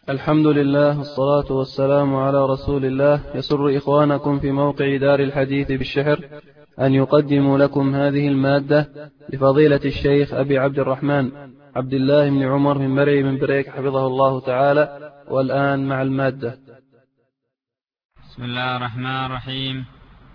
الحمد لله والصلاة والسلام على رسول الله. يسر إخوانكم في موقع دار الحديث بالشحر أن يقدموا لكم هذه المادة لفضيلة الشيخ أبي عبد الرحمن عبد الله بن عمر من مرعي من بريك حفظه الله تعالى. والآن مع المادة. بسم الله الرحمن الرحيم.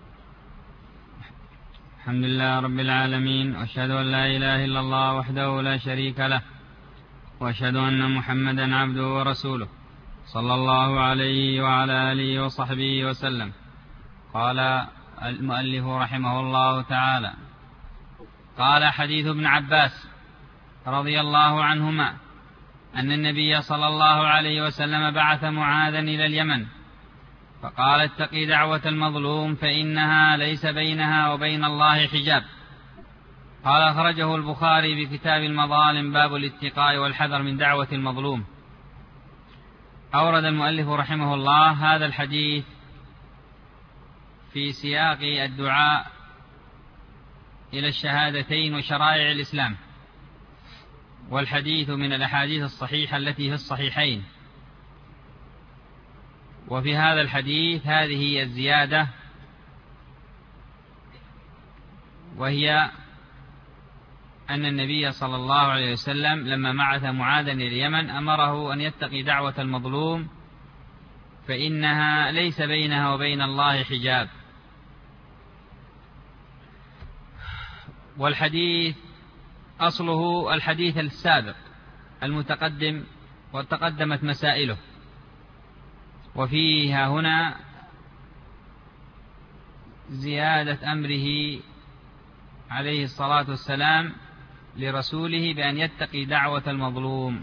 الحمد لله رب العالمين، وأشهد أن لا إله إلا الله وحده لا شريك له، وأشهد أن محمدا عبده ورسوله صلى الله عليه وعلى آله وصحبه وسلم. قال المؤلف رحمه الله تعالى: قال حديث ابن عباس رضي الله عنهما أن النبي صلى الله عليه وسلم بعث معاذا إلى اليمن فقال: اتقي دعوة المظلوم فإنها ليس بينها وبين الله حجاب. قال: أخرجه البخاري بكتاب المظالم باب الاتقاء والحذر من دعوة المظلوم. أورد المؤلف رحمه الله هذا الحديث في سياق الدعاء إلى الشهادتين وشرائع الإسلام، والحديث من الأحاديث الصحيحة التي في الصحيحين. وفي هذا الحديث هذه الزيادة، وهي أن النبي صلى الله عليه وسلم لما بعث معاذا إلى اليمن أمره أن يتقي دعوة المظلوم فإنها ليس بينها وبين الله حجاب. والحديث أصله الحديث السابق المتقدم وتقدمت مسائله، وفيها هنا زيادة أمره عليه الصلاة والسلام لرسوله بأن يتقي دعوة المظلوم.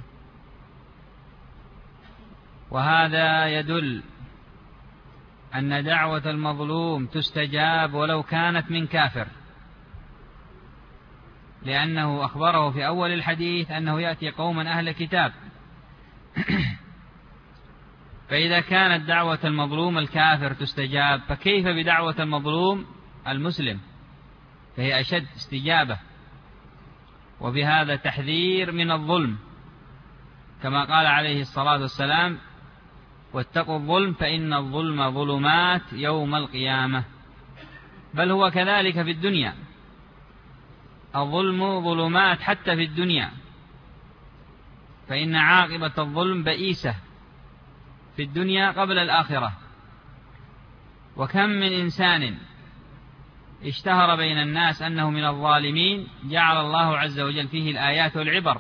وهذا يدل أن دعوة المظلوم تستجاب ولو كانت من كافر، لأنه أخبره في أول الحديث أنه يأتي قوما أهل كتاب فإذا كانت دعوة المظلوم الكافر تستجاب، فكيف بدعوة المظلوم المسلم؟ فهي أشد استجابة. وبهذا تحذير من الظلم، كما قال عليه الصلاة والسلام: واتقوا الظلم فإن الظلم ظلمات يوم القيامة. بل هو كذلك في الدنيا، الظلم ظلمات حتى في الدنيا، فإن عاقبة الظلم بئيسة في الدنيا قبل الآخرة. وكم من إنسان اشتهر بين الناس أنه من الظالمين جعل الله عز وجل فيه الآيات والعبر،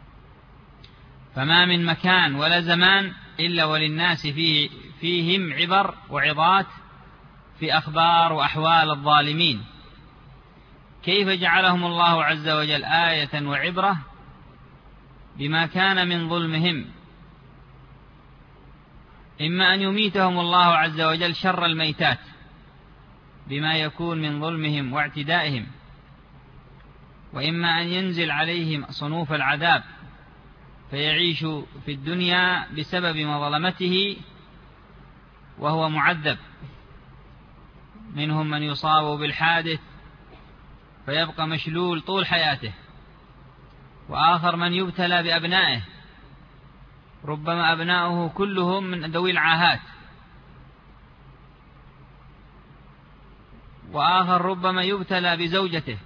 فما من مكان ولا زمان إلا وللناس فيهم عبر وعظات في أخبار وأحوال الظالمين. كيف جعلهم الله عز وجل آية وعبرة بما كان من ظلمهم؟ إما أن يميتهم الله عز وجل شر الميتات بما يكون من ظلمهم واعتدائهم، وإما أن ينزل عليهم صنوف العذاب فيعيشوا في الدنيا بسبب مظلمته وهو معذب. منهم من يصاب بالحادث فيبقى مشلول طول حياته، وآخر من يبتلى بأبنائه، ربما أبناؤه كلهم من ذوي العاهات، وآخر ربما يبتلى بزوجته،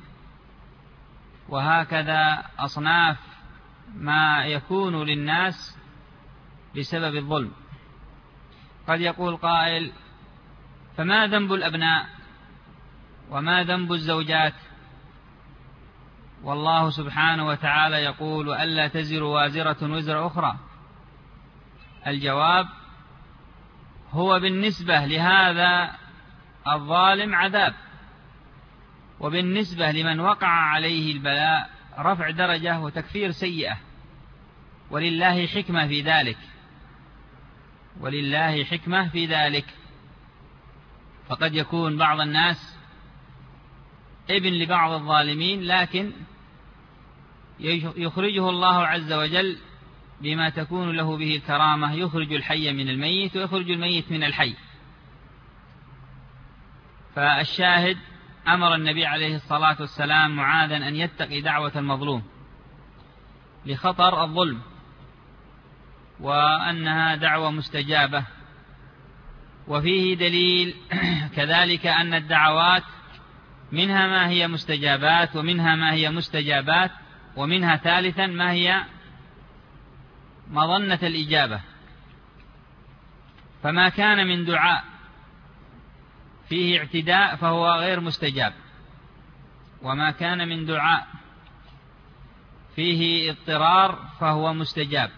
وهكذا أصناف ما يكون للناس بسبب الظلم. قد يقول قائل: فما ذنب الأبناء وما ذنب الزوجات؟ والله سبحانه وتعالى يقول: وألا تزر وازرة وزر أخرى. الجواب: هو بالنسبة لهذا الظالم عذاب، وبالنسبة لمن وقع عليه البلاء رفع درجة وتكفير سيئة، ولله حكمة في ذلك، ولله حكمة في ذلك. فقد يكون بعض الناس ابن لبعض الظالمين، لكن يخرجه الله عز وجل بما تكون له به الكرامة، يخرج الحي من الميت ويخرج الميت من الحي. فالشاهد: أمر النبي عليه الصلاة والسلام معاذا أن يتقي دعوة المظلوم لخطر الظلم، وأنها دعوة مستجابة. وفيه دليل كذلك أن الدعوات منها ما هي مستجابات ومنها ما هي مستجابات، ومنها ثالثا ما هي مظنة الإجابة. فما كان من دعاء فيه اعتداء فهو غير مستجاب، وما كان من دعاء فيه اضطرار فهو مستجاب،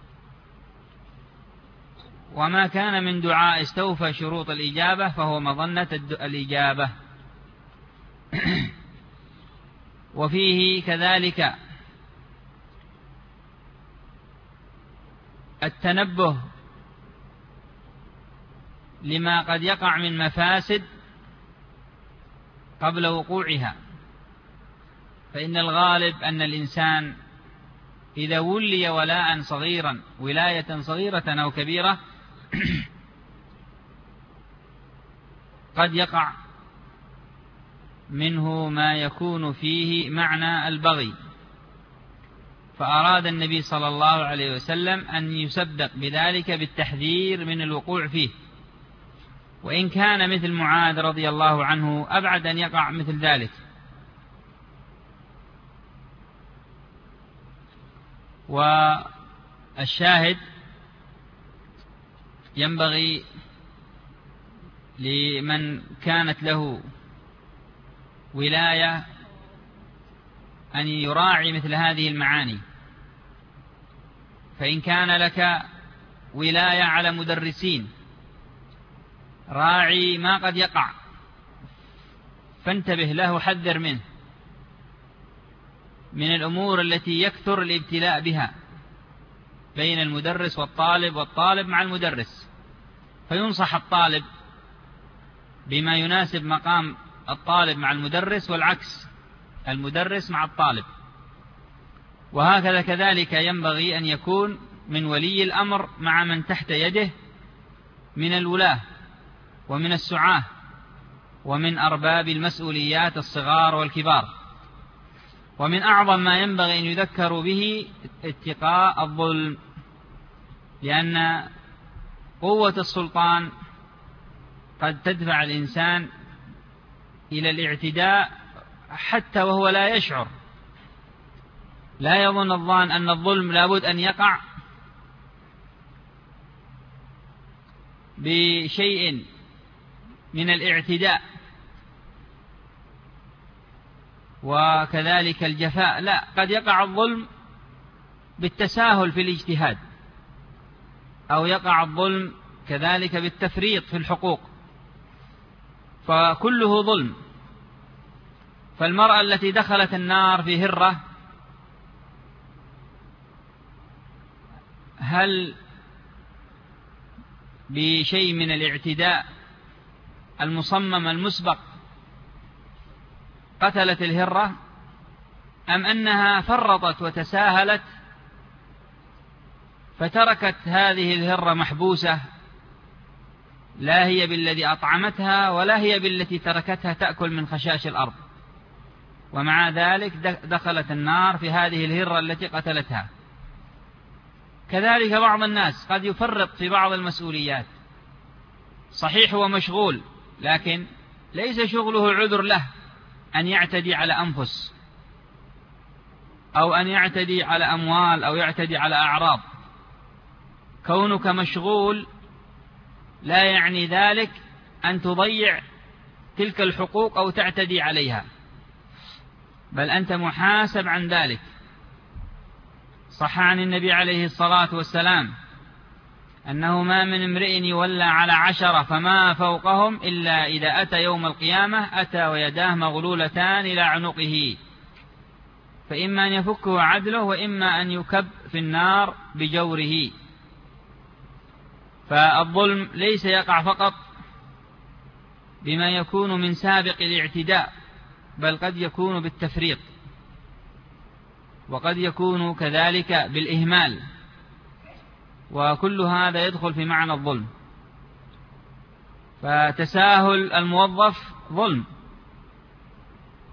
وما كان من دعاء استوفى شروط الإجابة فهو مظنة الإجابة. وفيه كذلك التنبه لما قد يقع من مفاسد قبل وقوعها، فإن الغالب أن الإنسان إذا ولي ولاء صغيرا ولاية صغيرة أو كبيرة قد يقع منه ما يكون فيه معنى البغي، فأراد النبي صلى الله عليه وسلم أن يسبق بذلك بالتحذير من الوقوع فيه، وإن كان مثل معاذ رضي الله عنه أبعد أن يقع مثل ذلك. والشاهد ينبغي لمن كانت له ولاية أن يراعي مثل هذه المعاني. فإن كان لك ولاية على مدرسين راعي ما قد يقع، فانتبه له، حذر منه من الأمور التي يكثر الابتلاء بها بين المدرس والطالب والطالب مع المدرس، فينصح الطالب بما يناسب مقام الطالب مع المدرس، والعكس المدرس مع الطالب. وهكذا كذلك ينبغي أن يكون من ولي الأمر مع من تحت يده من الولاة ومن السعاة ومن أرباب المسؤوليات الصغار والكبار. ومن أعظم ما ينبغي أن يذكروا به اتقاء الظلم، لأن قوة السلطان قد تدفع الإنسان إلى الاعتداء حتى وهو لا يشعر. لا يظن الظان أن الظلم لابد أن يقع بشيء من الاعتداء وكذلك الجفاء، لا، قد يقع الظلم بالتساهل في الاجتهاد، أو يقع الظلم كذلك بالتفريط في الحقوق، فكله ظلم. فالمرأة التي دخلت النار في هرة هل بشيء من الاعتداء المصمم المسبق قتلت الهرة، أم أنها فرطت وتساهلت فتركت هذه الهرة محبوسة، لا هي بالذي أطعمتها ولا هي بالتي تركتها تأكل من خشاش الأرض، ومع ذلك دخلت النار في هذه الهرة التي قتلتها. كذلك بعض الناس قد يفرط في بعض المسؤوليات، صحيح هو مشغول، لكن ليس شغله عذر له أن يعتدي على أنفس أو أن يعتدي على أموال أو يعتدي على أعراض. كونك مشغول لا يعني ذلك أن تضيع تلك الحقوق أو تعتدي عليها، بل أنت محاسب عن ذلك. صح عن النبي عليه الصلاة والسلام أنه ما من امرئ يولى على 10 فما فوقهم إلا إذا أتى يوم القيامة أتى ويداه مغلولتان إلى عنقه، فإما أن يفكه عدله وإما أن يكب في النار بجوره. فالظلم ليس يقع فقط بما يكون من سابق الاعتداء، بل قد يكون بالتفريط، وقد يكون كذلك بالإهمال، وكل هذا يدخل في معنى الظلم. فتساهل الموظف ظلم،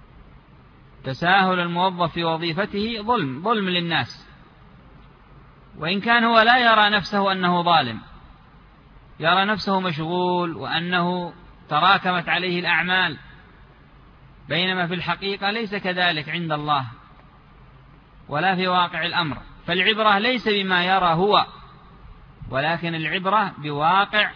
تساهل الموظف في وظيفته ظلم للناس، وإن كان هو لا يرى نفسه أنه ظالم، يرى نفسه مشغول وأنه تراكمت عليه الأعمال، بينما في الحقيقة ليس كذلك عند الله ولا في واقع الأمر. فالعبرة ليس بما يرى هو، ولكن العبرة بواقع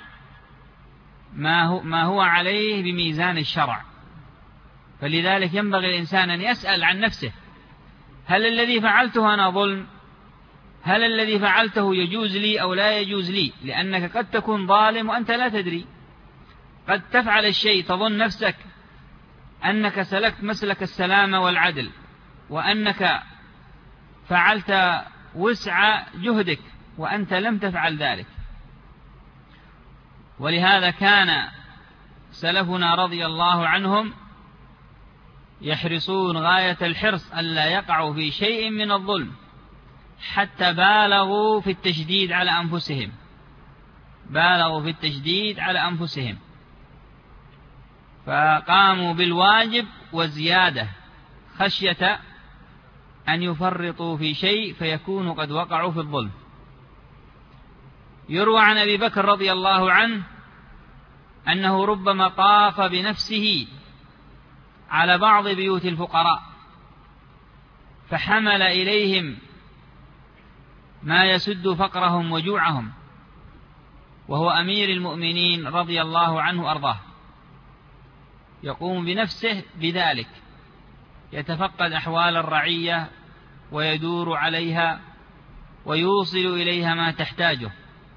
ما هو عليه بميزان الشرع. فلذلك ينبغي الإنسان أن يسأل عن نفسه: هل الذي فعلته أنا ظلم؟ هل الذي فعلته يجوز لي أو لا يجوز لي؟ لأنك قد تكون ظالم وأنت لا تدري، قد تفعل الشيء تظن نفسك أنك سلكت مسلك السلامة والعدل، وأنك فعلت وسع جهدك وأنت لم تفعل ذلك. ولهذا كان سلفنا رضي الله عنهم يحرصون غاية الحرص ألا يقعوا في شيء من الظلم، حتى بالغوا في التشديد على أنفسهم، بالغوا في التشديد على أنفسهم، فقاموا بالواجب وزيادة خشية أن يفرطوا في شيء فيكونوا قد وقعوا في الظلم. يروى عن أبي بكر رضي الله عنه أنه ربما طاف بنفسه على بعض بيوت الفقراء فحمل إليهم ما يسد فقرهم وجوعهم، وهو أمير المؤمنين رضي الله عنه أرضاه، يقوم بنفسه بذلك، يتفقد أحوال الرعية ويدور عليها ويوصل إليها ما تحتاجه،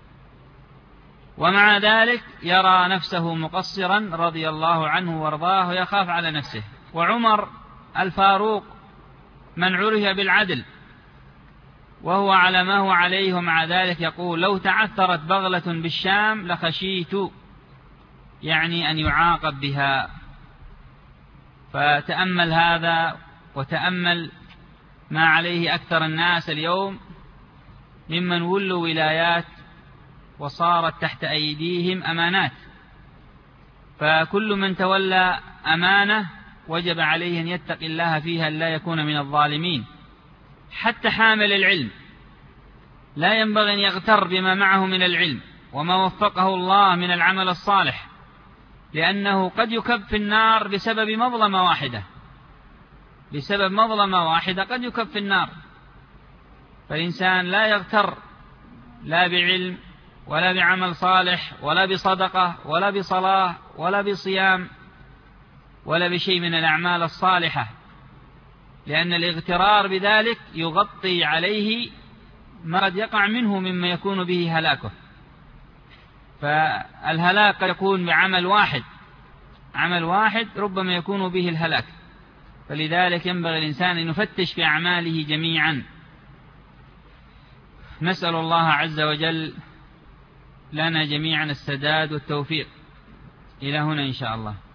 ومع ذلك يرى نفسه مقصرا رضي الله عنه وارضاه ويخاف على نفسه. وعمر الفاروق من عرف بالعدل وهو على ما هو عليه، ومع ذلك يقول: لو تعثرت بغلة بالشام لخشيت، يعني أن يعاقب بها. فتأمل هذا وتأمل ما عليه أكثر الناس اليوم ممن ولوا ولايات وصارت تحت أيديهم أمانات، فكل من تولى أمانة وجب عليه أن يتقي الله فيها لا يكون من الظالمين. حتى حامل العلم لا ينبغي أن يغتر بما معه من العلم وما وفقه الله من العمل الصالح، لأنه قد يكب في النار بسبب مظلمة واحدة، بسبب مظلمة واحدة قد يكب في النار. فالإنسان لا يغتر لا بعلم ولا بعمل صالح ولا بصدقة ولا بصلاة ولا بصيام ولا بشيء من الأعمال الصالحة، لأن الاغترار بذلك يغطي عليه ما قد يقع منه مما يكون به هلاكه. فالهلاك يكون بعمل واحد، عمل واحد ربما يكون به الهلاك. فلذلك ينبغي الإنسان أن يفتش في أعماله جميعا. نسأل الله عز وجل لنا جميعا السداد والتوفيق. إلى هنا إن شاء الله.